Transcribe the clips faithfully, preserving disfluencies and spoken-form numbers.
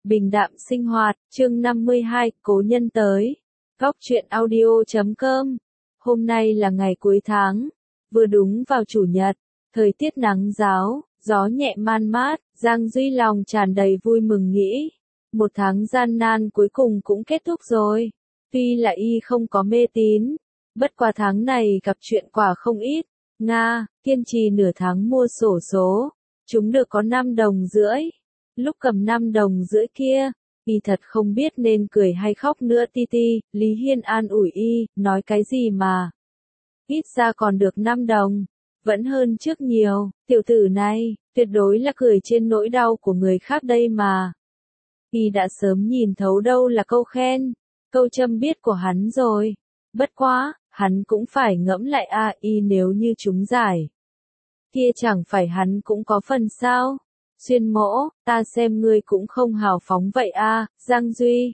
Bình đạm sinh hoạt, chương năm mươi hai, cố nhân tới. Góc truyện audio chấm com. Hôm nay là ngày cuối tháng, vừa đúng vào chủ nhật, thời tiết nắng ráo, gió nhẹ man mát, Giang Duy lòng tràn đầy vui mừng nghĩ. Một tháng gian nan cuối cùng cũng kết thúc rồi. Tuy là y không có mê tín, bất qua tháng này gặp chuyện quả không ít. Nga, kiên trì nửa tháng mua xổ số, chúng được có năm đồng rưỡi. Lúc cầm năm đồng rưỡi kia, y thật không biết nên cười hay khóc nữa ti ti, Lý Hiên an ủi y, nói cái gì mà. Ít ra còn được năm đồng, vẫn hơn trước nhiều, tiểu tử này, tuyệt đối là cười trên nỗi đau của người khác đây mà. Y đã sớm nhìn thấu đâu là câu khen, câu châm biết của hắn rồi. Bất quá, hắn cũng phải ngẫm lại a y nếu như chúng giải. Kia chẳng phải hắn cũng có phần sao? Xuyên mỗ, ta xem ngươi cũng không hào phóng vậy a, Giang Duy.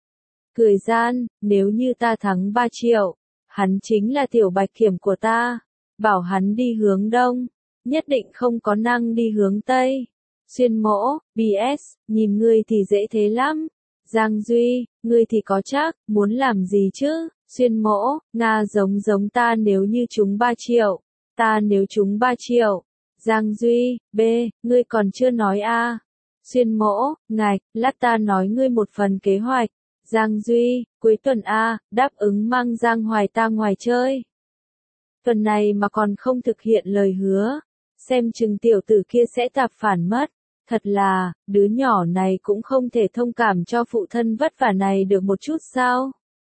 Cười gian, nếu như ta thắng ba triệu, hắn chính là tiểu bạch kiểm của ta. Bảo hắn đi hướng đông, nhất định không có năng đi hướng tây. Xuyên mỗ, bê ét, nhìn ngươi thì dễ thế lắm. Giang Duy, ngươi thì có chắc, muốn làm gì chứ? Xuyên mỗ, Nga giống giống ta nếu như trúng ba triệu. Ta nếu trúng ba triệu. Giang Duy, B, ngươi còn chưa nói a. Xuyên mỗ, ngạch, lát ta nói ngươi một phần kế hoạch. Giang Duy, cuối tuần a, đáp ứng mang Giang Hoài ta ngoài chơi. Tuần này mà còn không thực hiện lời hứa, xem chừng tiểu tử kia sẽ tạp phản mất. Thật là, đứa nhỏ này cũng không thể thông cảm cho phụ thân vất vả này được một chút sao?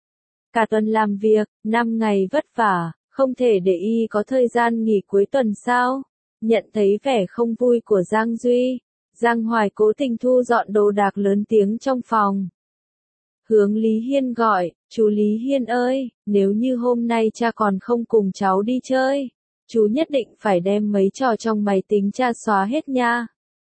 Cả tuần làm việc, năm ngày vất vả, không thể để y có thời gian nghỉ cuối tuần sao? Nhận thấy vẻ không vui của Giang Duy, Giang Hoài cố tình thu dọn đồ đạc lớn tiếng trong phòng. Hướng Lý Hiên gọi, chú Lý Hiên ơi, nếu như hôm nay cha còn không cùng cháu đi chơi, chú nhất định phải đem mấy trò trong máy tính cha xóa hết nha.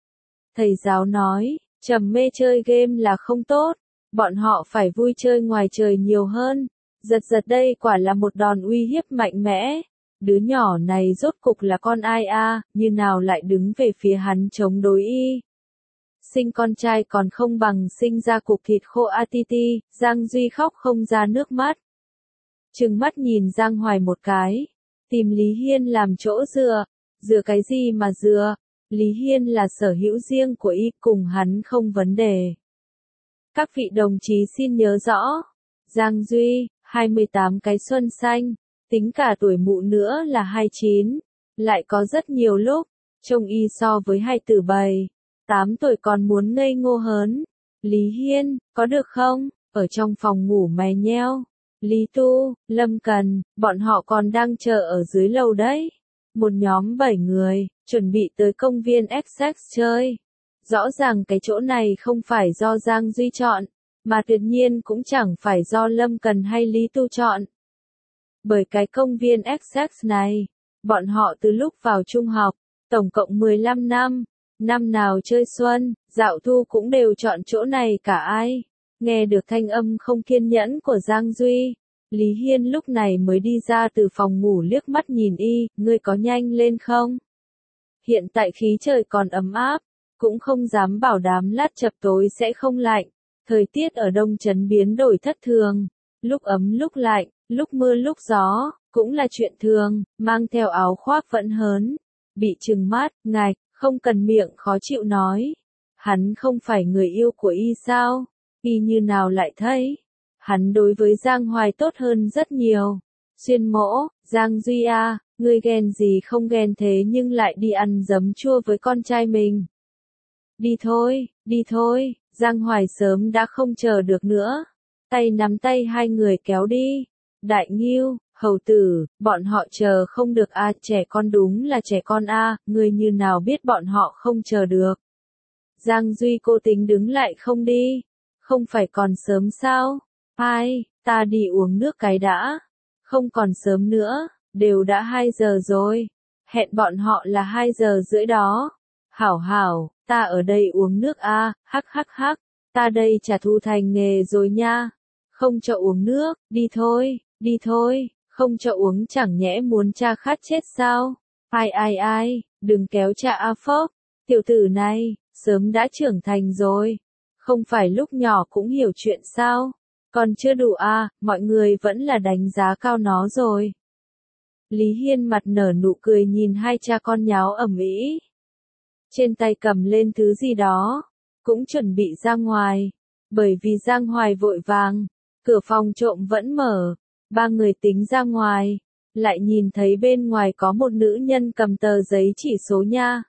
Thầy giáo nói, trầm mê chơi game là không tốt, bọn họ phải vui chơi ngoài trời nhiều hơn. Giật giật đây quả là một đòn uy hiếp mạnh mẽ. Đứa nhỏ này rốt cục là con ai a, như nào lại đứng về phía hắn chống đối y. Sinh con trai còn không bằng sinh ra cục thịt khô a ti ti, Giang Duy khóc không ra nước mắt. Trừng mắt nhìn Giang Hoài một cái, tìm Lý Hiên làm chỗ dựa, dựa cái gì mà dựa, Lý Hiên là sở hữu riêng của y, cùng hắn không vấn đề. Các vị đồng chí xin nhớ rõ, Giang Duy, hai mươi tám cái xuân xanh, tính cả tuổi mụ nữa là hai mươi chín, lại có rất nhiều lúc, trông y so với hai tử bầy, tám tuổi còn muốn ngây ngô hớn. Lý Hiên, có được không? Ở trong phòng ngủ mày nheo. Lý Tu, Lâm Cần, bọn họ còn đang chờ ở dưới lầu đấy. Một nhóm bảy người, chuẩn bị tới công viên Essex chơi. Rõ ràng cái chỗ này không phải do Giang Duy chọn, mà tuyệt nhiên cũng chẳng phải do Lâm Cần hay Lý Tu chọn. Bởi cái công viên Essex này, bọn họ từ lúc vào trung học, tổng cộng mười lăm năm, năm nào chơi xuân, dạo thu cũng đều chọn chỗ này cả ai. Nghe được thanh âm không kiên nhẫn của Giang Duy, Lý Hiên lúc này mới đi ra từ phòng ngủ liếc mắt nhìn y, ngươi có nhanh lên không? Hiện tại khí trời còn ấm áp, cũng không dám bảo đảm lát chập tối sẽ không lạnh. Thời tiết ở Đông Trấn biến đổi thất thường, lúc ấm lúc lạnh, lúc mưa lúc gió, cũng là chuyện thường, mang theo áo khoác vẫn hớn. Bị trừng mắt, ngạch, không cần miệng khó chịu nói. Hắn không phải người yêu của y sao? Y như nào lại thấy? Hắn đối với Giang Hoài tốt hơn rất nhiều. Xuyên mỗ, Giang Duy a, ngươi ghen gì không ghen thế nhưng lại đi ăn giấm chua với con trai mình. Đi thôi, đi thôi, Giang Hoài sớm đã không chờ được nữa. Tay nắm tay hai người kéo đi. Đại Nghiêu, Hầu Tử, bọn họ chờ không được a, trẻ con đúng là trẻ con a, ngươi như nào biết bọn họ không chờ được. Giang Duy cô tính đứng lại không đi, không phải còn sớm sao? Ai, ta đi uống nước cái đã. Không còn sớm nữa, đều đã hai giờ rồi. Hẹn bọn họ là hai giờ rưỡi đó. Hảo hảo, ta ở đây uống nước a, hắc hắc hắc, ta đây trả thù thành nghề rồi nha. Không cho uống nước, đi thôi, đi thôi, không cho uống chẳng nhẽ muốn cha khát chết sao? Ai ai ai, đừng kéo cha a phốc, tiểu tử này, sớm đã trưởng thành rồi. Không phải lúc nhỏ cũng hiểu chuyện sao? Còn chưa đủ à, mọi người vẫn là đánh giá cao nó rồi. Lý Hiên mặt nở nụ cười nhìn hai cha con nháo ầm ĩ. Trên tay cầm lên thứ gì đó, cũng chuẩn bị ra ngoài. Bởi vì Giang Hoài vội vàng, cửa phòng trộm vẫn mở, ba người tính ra ngoài, lại nhìn thấy bên ngoài có một nữ nhân cầm tờ giấy chỉ số nha.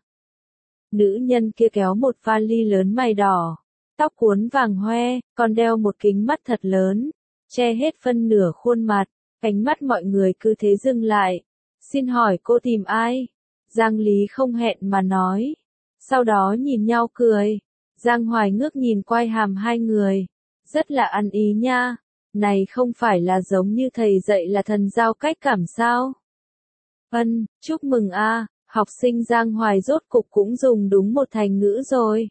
Nữ nhân kia kéo một vali lớn mày đỏ, tóc cuốn vàng hoe, còn đeo một kính mắt thật lớn, che hết phân nửa khuôn mặt, ánh mắt mọi người cứ thế dừng lại. Xin hỏi cô tìm ai? Giang Lý không hẹn mà nói. Sau đó nhìn nhau cười. Giang Hoài ngước nhìn quai hàm hai người. Rất là ăn ý nha. Này không phải là giống như thầy dạy là thần giao cách cảm sao? Ân, chúc mừng a, học sinh Giang Hoài rốt cục cũng dùng đúng một thành ngữ rồi.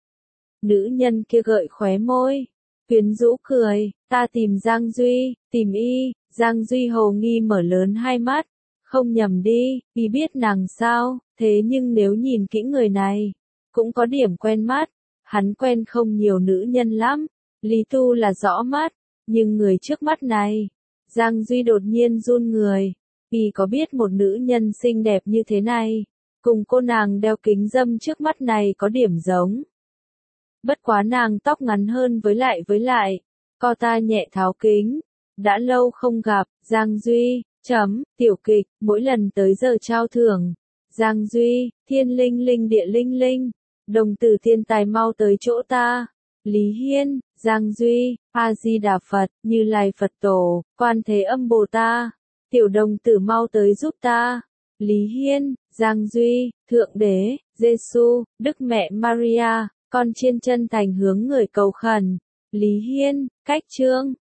Nữ nhân kia gợi khóe môi, quyến rũ cười, ta tìm Giang Duy, tìm y. Giang Duy hồ nghi mở lớn hai mắt, không nhầm đi, y biết nàng sao, thế nhưng nếu nhìn kỹ người này, cũng có điểm quen mắt, hắn quen không nhiều nữ nhân lắm, Lý Tu là rõ mắt, nhưng người trước mắt này, Giang Duy đột nhiên run người, y có biết một nữ nhân xinh đẹp như thế này, cùng cô nàng đeo kính dâm trước mắt này có điểm giống. Bất quá nàng tóc ngắn hơn với lại với lại, co ta nhẹ tháo kính, đã lâu không gặp, Giang Duy, chấm, tiểu kịch, mỗi lần tới giờ trao thưởng, Giang Duy, thiên linh linh địa linh linh, đồng tử thiên tài mau tới chỗ ta, Lý Hiên, Giang Duy, A-di-đà Phật, Như Lai Phật Tổ, Quan Thế Âm Bồ Tát, tiểu đồng tử mau tới giúp ta, Lý Hiên, Giang Duy, Thượng Đế, Giê-xu, Đức Mẹ Maria, con chiên chân thành hướng người cầu khẩn, Lý Hiên, cách chương.